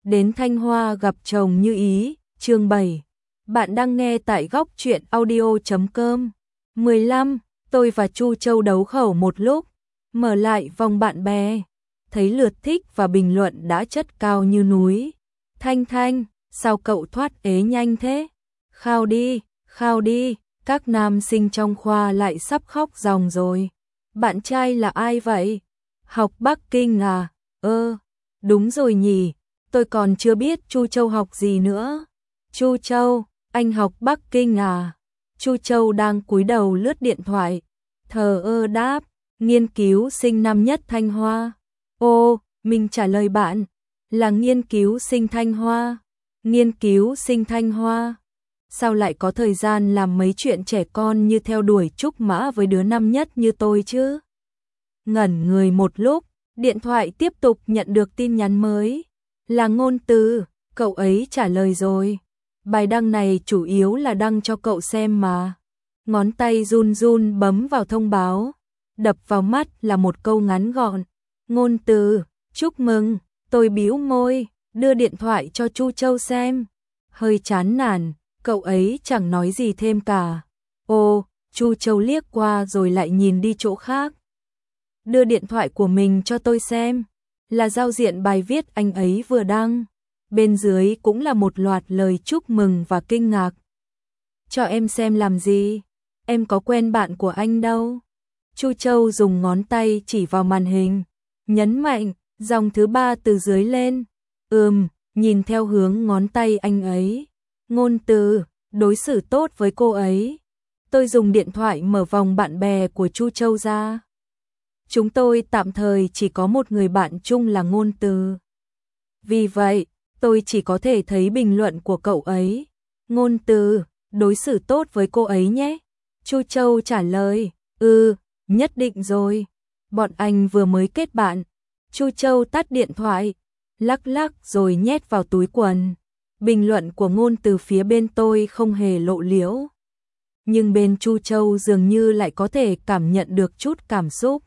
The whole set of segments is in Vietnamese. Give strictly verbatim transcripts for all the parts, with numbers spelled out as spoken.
đến Thanh Hoa gặp chồng như ý, chương bảy. Bạn đang nghe tại góc truyện audio chấm com. mười lăm. Tôi và Chu Châu đấu khẩu một lúc, mở lại vòng bạn bè, thấy lượt thích và bình luận đã chất cao như núi. Thanh Thanh, sao cậu thoát ế nhanh thế? Khao đi, khao đi, các nam sinh trong khoa lại sắp khóc ròng rồi. Bạn trai là ai vậy? Học Bắc Kinh à? Ơ, đúng rồi nhỉ, tôi còn chưa biết Chu Châu học gì nữa. Chu Châu, anh học Bắc Kinh à? Chu Châu đang cúi đầu lướt điện thoại, thờ ơ đáp, nghiên cứu sinh năm nhất Thanh Hoa. Ô, mình trả lời bạn, là nghiên cứu sinh Thanh Hoa. Nghiên cứu sinh Thanh Hoa? Sao lại có thời gian làm mấy chuyện trẻ con như theo đuổi trúc mã với đứa năm nhất như tôi chứ? Ngẩn người một lúc, điện thoại tiếp tục nhận được tin nhắn mới. Là Ngôn Từ, cậu ấy trả lời rồi. Bài đăng này chủ yếu là đăng cho cậu xem mà. Ngón tay run run bấm vào thông báo. Đập vào mắt là một câu ngắn gọn. Ngôn Từ, chúc mừng. Tôi bĩu môi, đưa điện thoại cho Chu Châu xem. Hơi chán nản, cậu ấy chẳng nói gì thêm cả. Ô, Chu Châu liếc qua rồi lại nhìn đi chỗ khác. Đưa điện thoại của mình cho tôi xem. Là giao diện bài viết anh ấy vừa đăng. Bên dưới cũng là một loạt lời chúc mừng và kinh ngạc. Cho em xem làm gì? Em có quen bạn của anh đâu. Chu Châu dùng ngón tay chỉ vào màn hình, nhấn mạnh, dòng thứ ba từ dưới lên. Ừm, nhìn theo hướng ngón tay anh ấy. Ngôn Từ, đối xử tốt với cô ấy. Tôi dùng điện thoại mở vòng bạn bè của Chu Châu ra. Chúng tôi tạm thời chỉ có một người bạn chung là Ngôn Từ. Vì vậy, tôi chỉ có thể thấy bình luận của cậu ấy. Ngôn Từ, đối xử tốt với cô ấy nhé. Chu Châu trả lời, ừ, nhất định rồi. Bọn anh vừa mới kết bạn. Chu Châu tắt điện thoại, lắc lắc rồi nhét vào túi quần. Bình luận của Ngôn Từ phía bên tôi không hề lộ liễu. Nhưng bên Chu Châu dường như lại có thể cảm nhận được chút cảm xúc.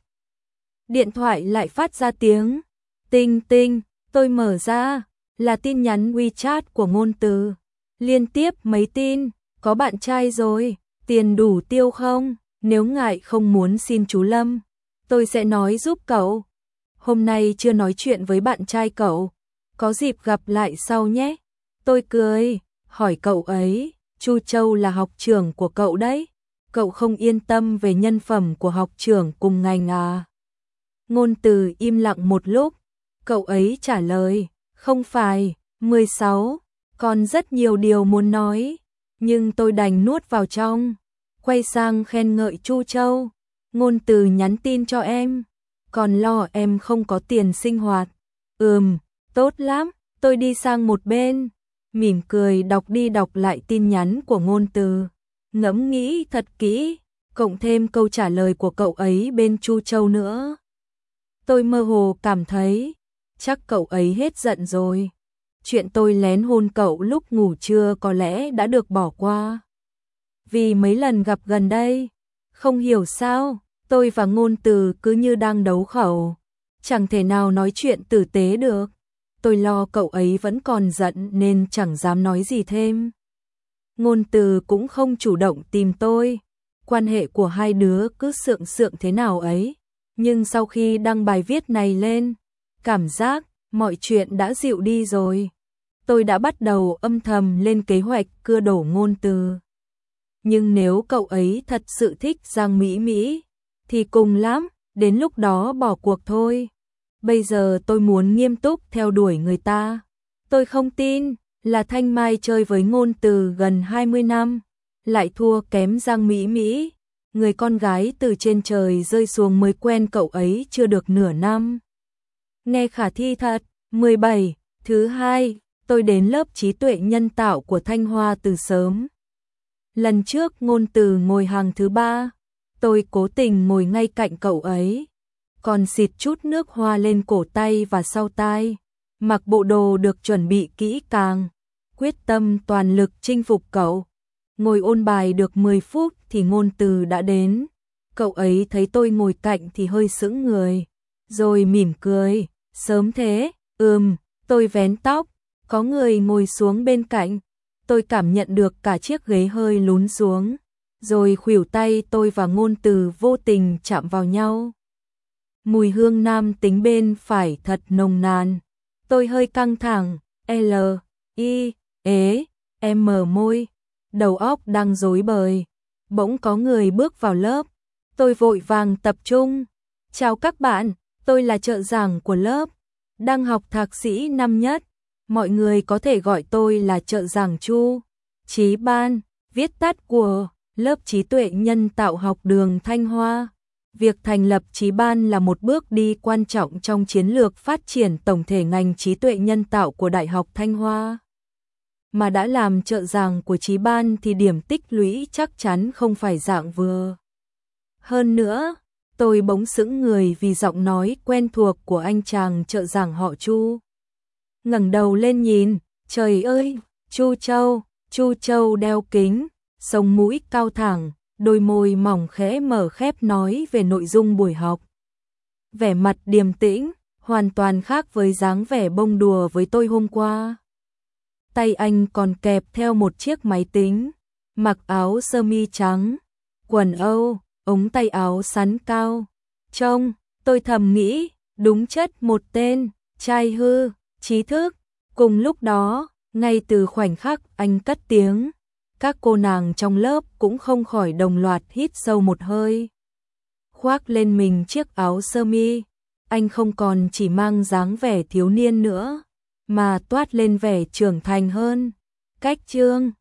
Điện thoại lại phát ra tiếng tinh tinh, tôi mở ra, là tin nhắn WeChat của Ngôn Từ. Liên tiếp mấy tin, có bạn trai rồi, tiền đủ tiêu không? Nếu ngại không muốn xin chú Lâm, tôi sẽ nói giúp cậu. Hôm nay chưa nói chuyện với bạn trai cậu, có dịp gặp lại sau nhé. Tôi cười, hỏi cậu ấy, Chu Châu là học trưởng của cậu đấy, cậu không yên tâm về nhân phẩm của học trưởng cùng ngành à? Ngôn Từ im lặng một lúc, cậu ấy trả lời, không phải, mười sáu, còn rất nhiều điều muốn nói, nhưng tôi đành nuốt vào trong. Quay sang khen ngợi Chu Châu, Ngôn Từ nhắn tin cho em, còn lo em không có tiền sinh hoạt. Ừm, tốt lắm, tôi đi sang một bên, mỉm cười đọc đi đọc lại tin nhắn của Ngôn Từ, ngẫm nghĩ thật kỹ, cộng thêm câu trả lời của cậu ấy bên Chu Châu nữa. Tôi mơ hồ cảm thấy, chắc cậu ấy hết giận rồi. Chuyện tôi lén hôn cậu lúc ngủ trưa có lẽ đã được bỏ qua. Vì mấy lần gặp gần đây, không hiểu sao, tôi và Ngôn Từ cứ như đang đấu khẩu, chẳng thể nào nói chuyện tử tế được. Tôi lo cậu ấy vẫn còn giận nên chẳng dám nói gì thêm. Ngôn Từ cũng không chủ động tìm tôi, quan hệ của hai đứa cứ sượng sượng thế nào ấy. Nhưng sau khi đăng bài viết này lên, cảm giác mọi chuyện đã dịu đi rồi. Tôi đã bắt đầu âm thầm lên kế hoạch cưa đổ Ngôn Từ. Nhưng nếu cậu ấy thật sự thích Giang Mỹ Mỹ, thì cùng lắm, đến lúc đó bỏ cuộc thôi. Bây giờ tôi muốn nghiêm túc theo đuổi người ta. Tôi không tin là Thanh Mai chơi với Ngôn Từ gần hai mươi năm, lại thua kém Giang Mỹ Mỹ. Người con gái từ trên trời rơi xuống mới quen cậu ấy chưa được nửa năm. Nghe khả thi thật. mười bảy. Thứ hai, tôi đến lớp trí tuệ nhân tạo của Thanh Hoa từ sớm. Lần trước Ngôn Từ ngồi hàng thứ ba, tôi cố tình ngồi ngay cạnh cậu ấy, còn xịt chút nước hoa lên cổ tay và sau tai, mặc bộ đồ được chuẩn bị kỹ càng, quyết tâm toàn lực chinh phục cậu. Ngồi ôn bài được mười phút thì Ngôn Từ đã đến. Cậu ấy thấy tôi ngồi cạnh thì hơi sững người, rồi mỉm cười, sớm thế, ừm, tôi vén tóc, Có người ngồi xuống bên cạnh, tôi cảm nhận được cả chiếc ghế hơi lún xuống, rồi khuỷu tay tôi và Ngôn Từ vô tình chạm vào nhau. Mùi hương nam tính bên phải thật nồng nàn. Tôi hơi căng thẳng, L, I, ế, em mở môi, đầu óc đang rối bời. Bỗng có người bước vào lớp, tôi vội vàng tập trung. Chào các bạn, tôi là trợ giảng của lớp, đang học thạc sĩ năm nhất. Mọi người có thể gọi tôi là trợ giảng Chu. Chí Ban, viết tắt của lớp trí tuệ nhân tạo học đường Thanh Hoa. Việc thành lập Chí Ban là một bước đi quan trọng trong chiến lược phát triển tổng thể ngành trí tuệ nhân tạo của Đại học Thanh Hoa. Mà đã làm trợ giảng của Chí Ban thì điểm tích lũy chắc chắn không phải dạng vừa. Hơn nữa, tôi bỗng sững người vì giọng nói quen thuộc của anh chàng trợ giảng họ Chu. Ngẩng đầu lên nhìn, trời ơi, Chu Châu, Chu Châu đeo kính, sống mũi cao thẳng, đôi môi mỏng khẽ mở khép nói về nội dung buổi học. Vẻ mặt điềm tĩnh, hoàn toàn khác với dáng vẻ bông đùa với tôi hôm qua. Tay anh còn kẹp theo một chiếc máy tính, mặc áo sơ mi trắng, quần Âu, ống tay áo sắn cao. Trông, tôi thầm nghĩ, đúng chất một tên, trai hư, trí thức. Cùng lúc đó, ngay từ khoảnh khắc anh cất tiếng, các cô nàng trong lớp cũng không khỏi đồng loạt hít sâu một hơi. Khoác lên mình chiếc áo sơ mi, anh không còn chỉ mang dáng vẻ thiếu niên nữa, mà toát lên vẻ trưởng thành hơn. Cách chương